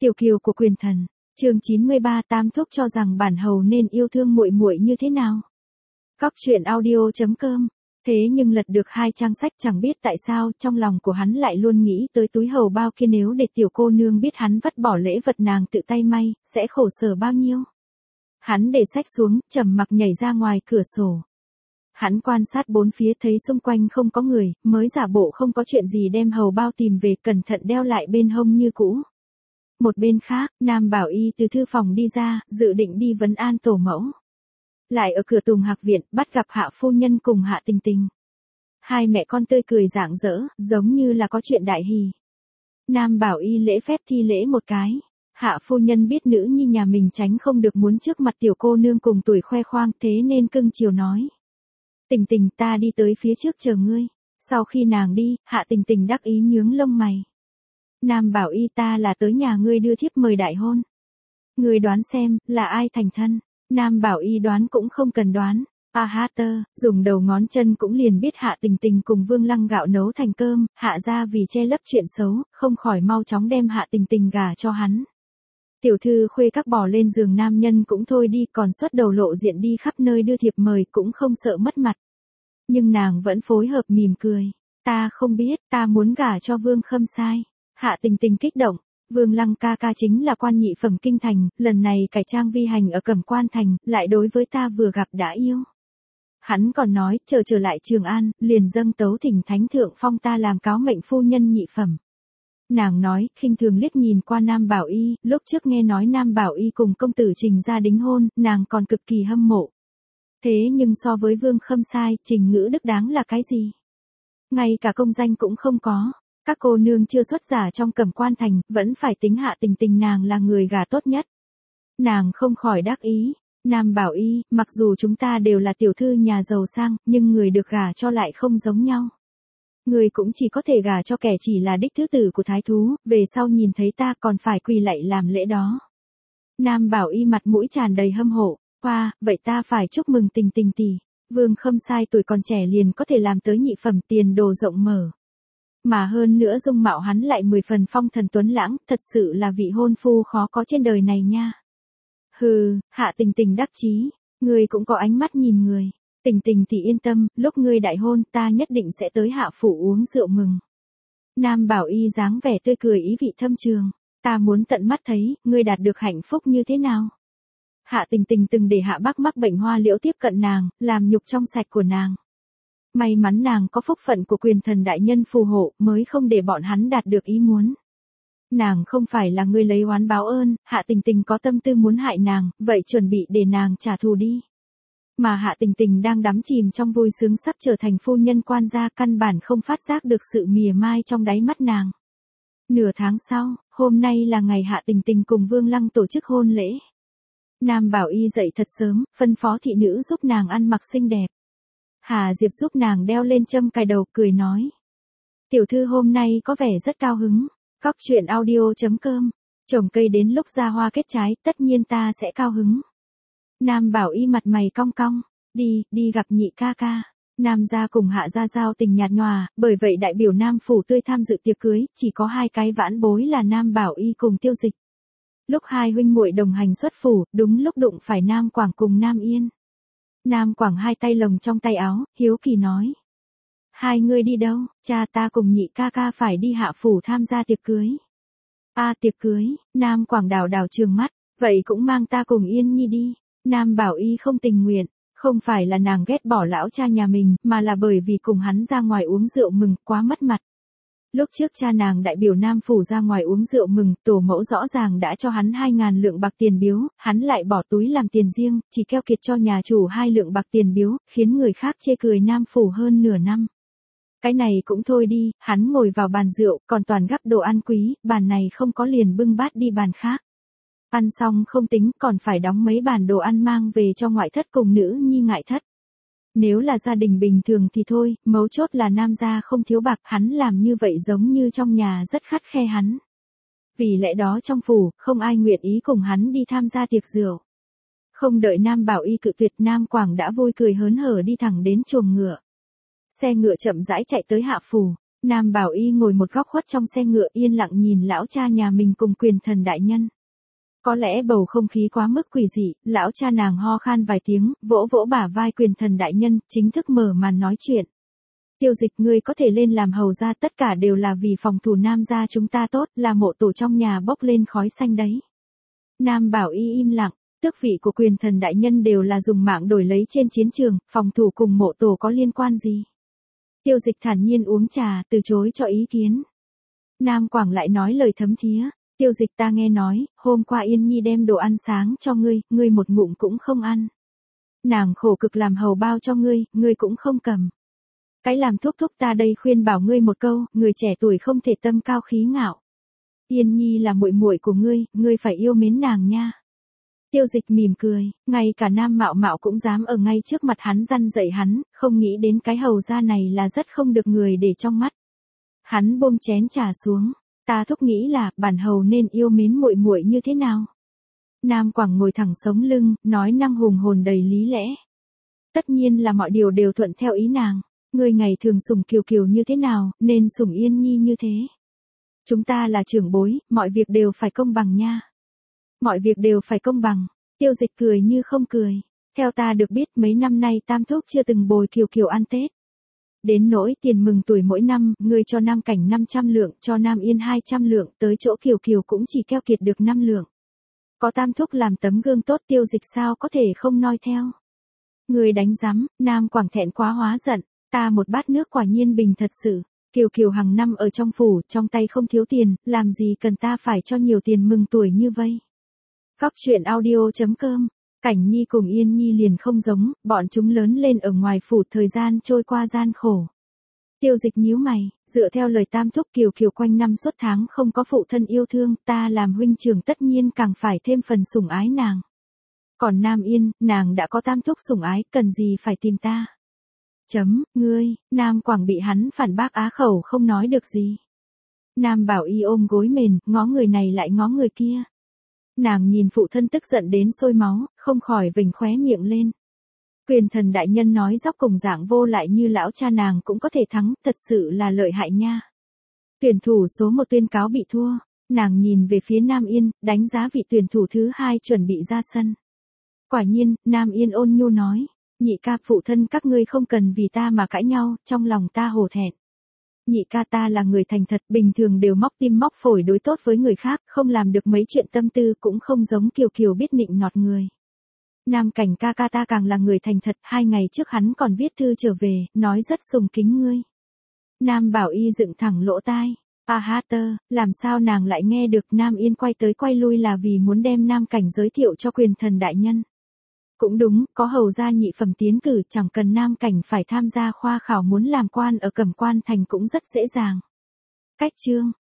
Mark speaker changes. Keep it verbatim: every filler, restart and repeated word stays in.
Speaker 1: Tiểu kiều của quyền thần, chương chín mươi ba, Tam thúc cho rằng bản hầu nên yêu thương muội muội như thế nào. Cóc truyện audio chấm com. Thế nhưng lật được hai trang sách chẳng biết tại sao trong lòng của hắn lại luôn nghĩ tới túi hầu bao kia, nếu để tiểu cô nương biết hắn vứt bỏ lễ vật nàng tự tay may, sẽ khổ sở bao nhiêu. Hắn để sách xuống, trầm mặc nhảy ra ngoài cửa sổ. Hắn quan sát bốn phía thấy xung quanh không có người, mới giả bộ không có chuyện gì đem hầu bao tìm về, cẩn thận đeo lại bên hông như cũ. Một bên khác, Nam Bảo Y từ thư phòng đi ra, dự định đi vấn an tổ mẫu. Lại ở cửa Tùng Hạc viện, bắt gặp Hạ phu nhân cùng Hạ Tình Tình. Hai mẹ con tươi cười rạng rỡ, giống như là có chuyện đại hỷ. Nam Bảo Y lễ phép thi lễ một cái. Hạ phu nhân biết nữ nhi nhà mình tránh không được muốn trước mặt tiểu cô nương cùng tuổi khoe khoang, thế nên cưng chiều nói. Tình Tình, ta đi tới phía trước chờ ngươi. Sau khi nàng đi, Hạ Tình Tình đắc ý nhướng lông mày. Nam Bảo Y, ta là tới nhà ngươi đưa thiếp mời đại hôn. Ngươi đoán xem, là ai thành thân? Nam Bảo Y đoán cũng không cần đoán. A hát tơ, dùng đầu ngón chân cũng liền biết Hạ Tình Tình cùng Vương Lăng gạo nấu thành cơm, Hạ ra vì che lấp chuyện xấu, không khỏi mau chóng đem Hạ Tình Tình gả cho hắn. Tiểu thư khuê các bỏ lên giường nam nhân cũng thôi đi, còn xuất đầu lộ diện đi khắp nơi đưa thiệp mời cũng không sợ mất mặt. Nhưng nàng vẫn phối hợp mỉm cười. Ta không biết, ta muốn gả cho Vương Khâm Sai. Hạ Tình Tình kích động. Vương Lăng ca ca chính là quan nhị phẩm kinh thành, lần này cải trang vi hành ở Cẩm Quan thành, lại đối với ta vừa gặp đã yêu. Hắn còn nói, chờ trở lại Trường An, liền dâng tấu thỉnh thánh thượng phong ta làm cáo mệnh phu nhân nhị phẩm. Nàng nói, khinh thường liếc nhìn qua Nam Bảo Y, lúc trước nghe nói Nam Bảo Y cùng công tử Trình ra đính hôn, nàng còn cực kỳ hâm mộ. Thế nhưng so với Vương Khâm Sai, Trình Ngữ Đức đáng là cái gì? Ngay cả công danh cũng không có. Các cô nương chưa xuất giả trong Cẩm Quan thành, vẫn phải tính Hạ Tình Tình nàng là người gả tốt nhất. Nàng không khỏi đắc ý. Nam Bảo Y, mặc dù chúng ta đều là tiểu thư nhà giàu sang, nhưng người được gả cho lại không giống nhau. Người cũng chỉ có thể gả cho kẻ chỉ là đích thứ tử của thái thú, về sau nhìn thấy ta còn phải quỳ lạy làm lễ đó. Nam Bảo Y mặt mũi tràn đầy hâm mộ. Wow, vậy ta phải chúc mừng Tình Tình tỷ. Vương Khâm Sai tuổi còn trẻ liền có thể làm tới nhị phẩm, tiền đồ rộng mở. Mà hơn nữa dung mạo hắn lại mười phần phong thần tuấn lãng, thật sự là vị hôn phu khó có trên đời này nha. Hừ, Hạ Tình Tình đắc chí, ngươi cũng có ánh mắt nhìn người. Tình Tình thì yên tâm, lúc ngươi đại hôn ta nhất định sẽ tới Hạ phủ uống rượu mừng. Nam Bảo Y dáng vẻ tươi cười ý vị thâm trường, ta muốn tận mắt thấy, ngươi đạt được hạnh phúc như thế nào. Hạ Tình Tình từng để Hạ Bắc mắc bệnh hoa liễu tiếp cận nàng, làm nhục trong sạch của nàng. May mắn nàng có phúc phận của quyền thần đại nhân phù hộ, mới không để bọn hắn đạt được ý muốn. Nàng không phải là người lấy oán báo ơn, Hạ Tình Tình có tâm tư muốn hại nàng, vậy chuẩn bị để nàng trả thù đi. Mà Hạ Tình Tình đang đắm chìm trong vui sướng sắp trở thành phu nhân quan gia, căn bản không phát giác được sự mỉa mai trong đáy mắt nàng. Nửa tháng sau, hôm nay là ngày Hạ Tình Tình cùng Vương Lăng tổ chức hôn lễ. Nam Bảo Y dậy thật sớm, phân phó thị nữ giúp nàng ăn mặc xinh đẹp. Hà Diệp giúp nàng đeo lên châm cài đầu, cười nói. Tiểu thư hôm nay có vẻ rất cao hứng. Cóc truyện audio chấm com. Trồng cây đến lúc ra hoa kết trái, tất nhiên ta sẽ cao hứng. Nam Bảo Y mặt mày cong cong. Đi, đi gặp nhị ca ca. Nam gia cùng Hạ gia giao tình nhạt nhòa, bởi vậy đại biểu Nam phủ tươi tham dự tiệc cưới, chỉ có hai cái vãn bối là Nam Bảo Y cùng Tiêu Dịch. Lúc hai huynh muội đồng hành xuất phủ, đúng lúc đụng phải Nam Quảng cùng Nam Yên. Nam Quảng hai tay lồng trong tay áo, hiếu kỳ nói. Hai người đi đâu? Cha ta cùng nhị ca ca phải đi Hạ phủ tham gia tiệc cưới. A à, tiệc cưới, Nam Quảng đảo đảo trừng mắt, vậy cũng mang ta cùng Yên Nhi đi. Nam Bảo Y không tình nguyện, không phải là nàng ghét bỏ lão cha nhà mình, mà là bởi vì cùng hắn ra ngoài uống rượu mừng, quá mất mặt. Lúc trước cha nàng đại biểu Nam phủ ra ngoài uống rượu mừng, tổ mẫu rõ ràng đã cho hắn hai ngàn lượng bạc tiền biếu, hắn lại bỏ túi làm tiền riêng, chỉ keo kiệt cho nhà chủ hai lượng bạc tiền biếu, khiến người khác chê cười Nam phủ hơn nửa năm. Cái này cũng thôi đi, hắn ngồi vào bàn rượu, còn toàn gắp đồ ăn quý, bàn này không có liền bưng bát đi bàn khác. Ăn xong không tính, còn phải đóng mấy bàn đồ ăn mang về cho ngoại thất cùng nữ nhi ngại thất. Nếu là gia đình bình thường thì thôi, mấu chốt là Nam gia không thiếu bạc, hắn làm như vậy giống như trong nhà rất khắt khe hắn. Vì lẽ đó trong phủ, không ai nguyện ý cùng hắn đi tham gia tiệc rượu. Không đợi Nam Bảo Y cự tuyệt, Nam Quảng đã vui cười hớn hở đi thẳng đến chuồng ngựa. Xe ngựa chậm rãi chạy tới Hạ phủ. Nam Bảo Y ngồi một góc khuất trong xe ngựa yên lặng nhìn lão cha nhà mình cùng quyền thần đại nhân. Có lẽ bầu không khí quá mức quỷ dị, lão cha nàng ho khan vài tiếng, vỗ vỗ bả vai quyền thần đại nhân, chính thức mở màn nói chuyện. Tiêu Dịch, ngươi có thể lên làm hầu gia, tất cả đều là vì phòng thủ Nam gia chúng ta tốt, là mộ tổ trong nhà bốc lên khói xanh đấy. Nam Bảo Y im lặng, tước vị của quyền thần đại nhân đều là dùng mạng đổi lấy trên chiến trường, phòng thủ cùng mộ tổ có liên quan gì? Tiêu Dịch thản nhiên uống trà, từ chối cho ý kiến. Nam Quảng lại nói lời thấm thía, Tiêu Dịch, ta nghe nói, hôm qua Yên Nhi đem đồ ăn sáng cho ngươi, ngươi một ngụm cũng không ăn. Nàng khổ cực làm hầu bao cho ngươi, ngươi cũng không cầm. Cái làm thúc thúc ta đây khuyên bảo ngươi một câu, người trẻ tuổi không thể tâm cao khí ngạo. Yên Nhi là muội muội của ngươi, ngươi phải yêu mến nàng nha. Tiêu Dịch mỉm cười, ngay cả Nam Mạo Mạo cũng dám ở ngay trước mặt hắn răn dạy hắn, không nghĩ đến cái hầu gia này là rất không được người để trong mắt. Hắn buông chén trà xuống, ta thúc nghĩ là bản hầu nên yêu mến muội muội như thế nào? Nam Quảng ngồi thẳng sống lưng, nói năng hùng hồn đầy lý lẽ. Tất nhiên là mọi điều đều thuận theo ý nàng, ngươi ngày thường sủng Kiều Kiều như thế nào, nên sủng Yên Nhi như thế. Chúng ta là trưởng bối, mọi việc đều phải công bằng nha. Mọi việc đều phải công bằng. Tiêu Dịch cười như không cười. Theo ta được biết mấy năm nay Tam thúc chưa từng bồi Kiều Kiều ăn Tết. Đến nỗi tiền mừng tuổi mỗi năm, ngươi cho Nam Cảnh năm trăm lượng, cho Nam Yên hai trăm lượng, tới chỗ Kiều Kiều cũng chỉ keo kiệt được năm lượng. Có Tam thúc làm tấm gương tốt, Tiêu Dịch sao có thể không noi theo. Ngươi đánh rắm, Nam Quảng thẹn quá hóa giận, ta một bát nước quả nhiên bình thật sự. Kiều Kiều hàng năm ở trong phủ, trong tay không thiếu tiền, làm gì cần ta phải cho nhiều tiền mừng tuổi như vây. Góc truyện audio chấm com. Cảnh Nhi cùng Yên Nhi liền không giống, bọn chúng lớn lên ở ngoài phủ, thời gian trôi qua gian khổ. Tiêu Dịch nhíu mày, dựa theo lời Tam thúc, Kiều Kiều quanh năm suốt tháng không có phụ thân yêu thương, ta làm huynh trưởng tất nhiên càng phải thêm phần sủng ái nàng. Còn Nam Yên, nàng đã có Tam thúc sủng ái, cần gì phải tìm ta. Chấm, ngươi, Nam Quảng bị hắn phản bác á khẩu không nói được gì. Nam Bảo Y ôm gối mền, ngó người này lại ngó người kia. Nàng nhìn phụ thân tức giận đến sôi máu, không khỏi vểnh khóe miệng lên. Quyền thần đại nhân nói dốc cùng dạng vô lại như lão cha nàng cũng có thể thắng, thật sự là lợi hại nha. Tuyển thủ số một tuyên cáo bị thua, nàng nhìn về phía Nam Yên, đánh giá vị tuyển thủ thứ hai chuẩn bị ra sân. Quả nhiên, Nam Yên ôn nhu nói, nhị ca, phụ thân các ngươi không cần vì ta mà cãi nhau, trong lòng ta hổ thẹn. Nhị ca, ta là người thành thật, bình thường đều móc tim móc phổi đối tốt với người khác, không làm được mấy chuyện tâm tư, cũng không giống Kiều Kiều biết nịnh nọt người. Nam Cảnh ca ca, ta càng là người thành thật, hai ngày trước hắn còn viết thư trở về, nói rất sùng kính ngươi. Nam Bảo Y dựng thẳng lỗ tai. A ha tơ, làm sao nàng lại nghe được? Nam Yên quay tới quay lui là vì muốn đem Nam Cảnh giới thiệu cho quyền thần đại nhân. Cũng đúng, có hầu gia nhị phẩm tiến cử, chẳng cần Nam Cảnh phải tham gia khoa khảo, muốn làm quan ở Cẩm Quan thành cũng rất dễ dàng. Cách chương